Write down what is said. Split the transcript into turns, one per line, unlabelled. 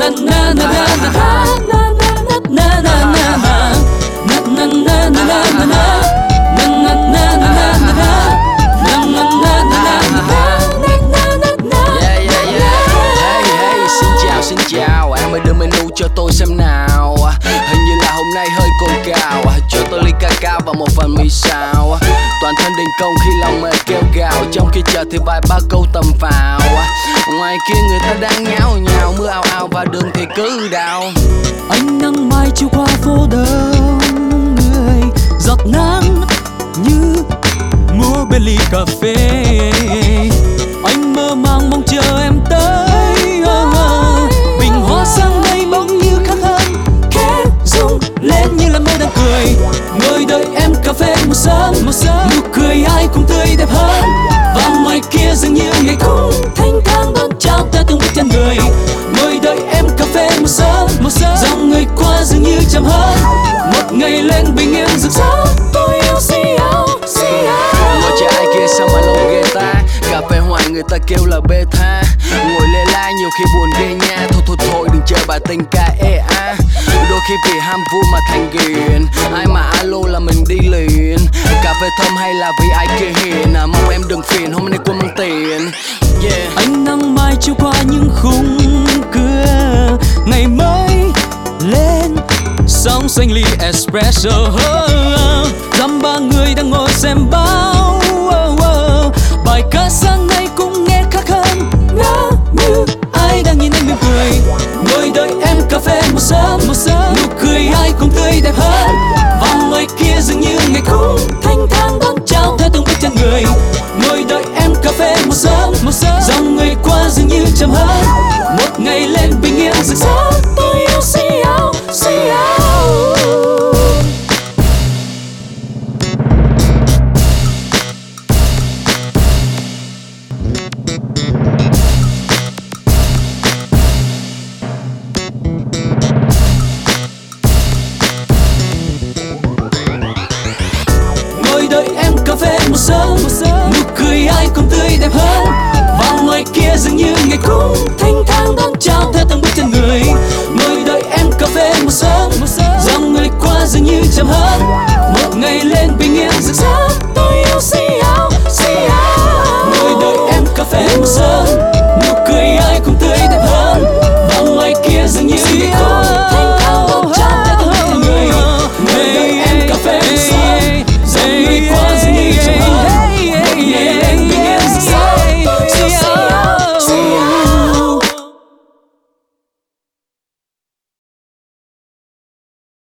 Xin chào, em ơi đưa menu cho tôi xem nào. Hình như là hôm nay hơi cồn cào, cho tôi ly cacao và một phần mì xào. Toàn thân đình công khi lòng mệt kêu gào, trong khi chờ thì vài ba câu tầm vào. Ngoài kia người ta đang nháo nhào, mưa ào ào và đường thì cứ đào.
Ánh nắng mai chiều qua phố đông người, giọt nắng như mua bên ly cà phê. Anh mơ màng mong chờ em tới. Bình hoa sang đây bỗng như khác hơn, khẽ rung lên như là môi đang cười. Ngồi đợi em cà phê một sớm, nụ cười ai cũng tươi đẹp hơn. Và ngoài kia dường như ngày cũng thanh thang đón chào ta từng bước chân người. Ngồi đợi em cà phê một sớm, dòng người qua dường như chậm hơn. Một ngày lên bình yên rực rỡ, tôi yêu Siao.
Ngồi chờ ai kia sao mà lâu ghê ta, cà phê hoài người ta kêu là bê tha. Ngồi lê la nhiều khi buồn ghê nha, thôi đừng chơi bà tình ca a. Đôi khi vì ham vui mà thành ghiền, ai mà alo là mình đi liền. Cà phê thơm hay là vì ai kia hiền, mong em đừng phiền hôm nay cô mang tiền.
Ánh nắng mai chiều qua những khung cửa, ngày mới lên sóng xanh ly espresso. Dăm ba người đang ngồi xem báo, bài ca sáng nay cũng nghe khác hơn, ngỡ như ai đang nhìn anh mỉm cười. Ngồi đợi em cà phê một sớm, nụ cười ai cũng tươi đẹp hơn. Và ngoài kia dường như ngày cũng thanh thang đón chào theo từng bước chân người. Ngồi đợi em cà phê một sớm, dòng người qua dường như chậm hơn. Một ngày lên bình yên rực rỡ, tôi yêu Siao. Ngồi đợi em cà phê một sớm, nụ cười ai cũng tươi đẹp hơn. Và ngoài kia dường như ngày cũng thanh thang đón chào theo từng bước chân người. Ngồi đợi em cà phê một sớm, dòng người qua dường như chậm hơn.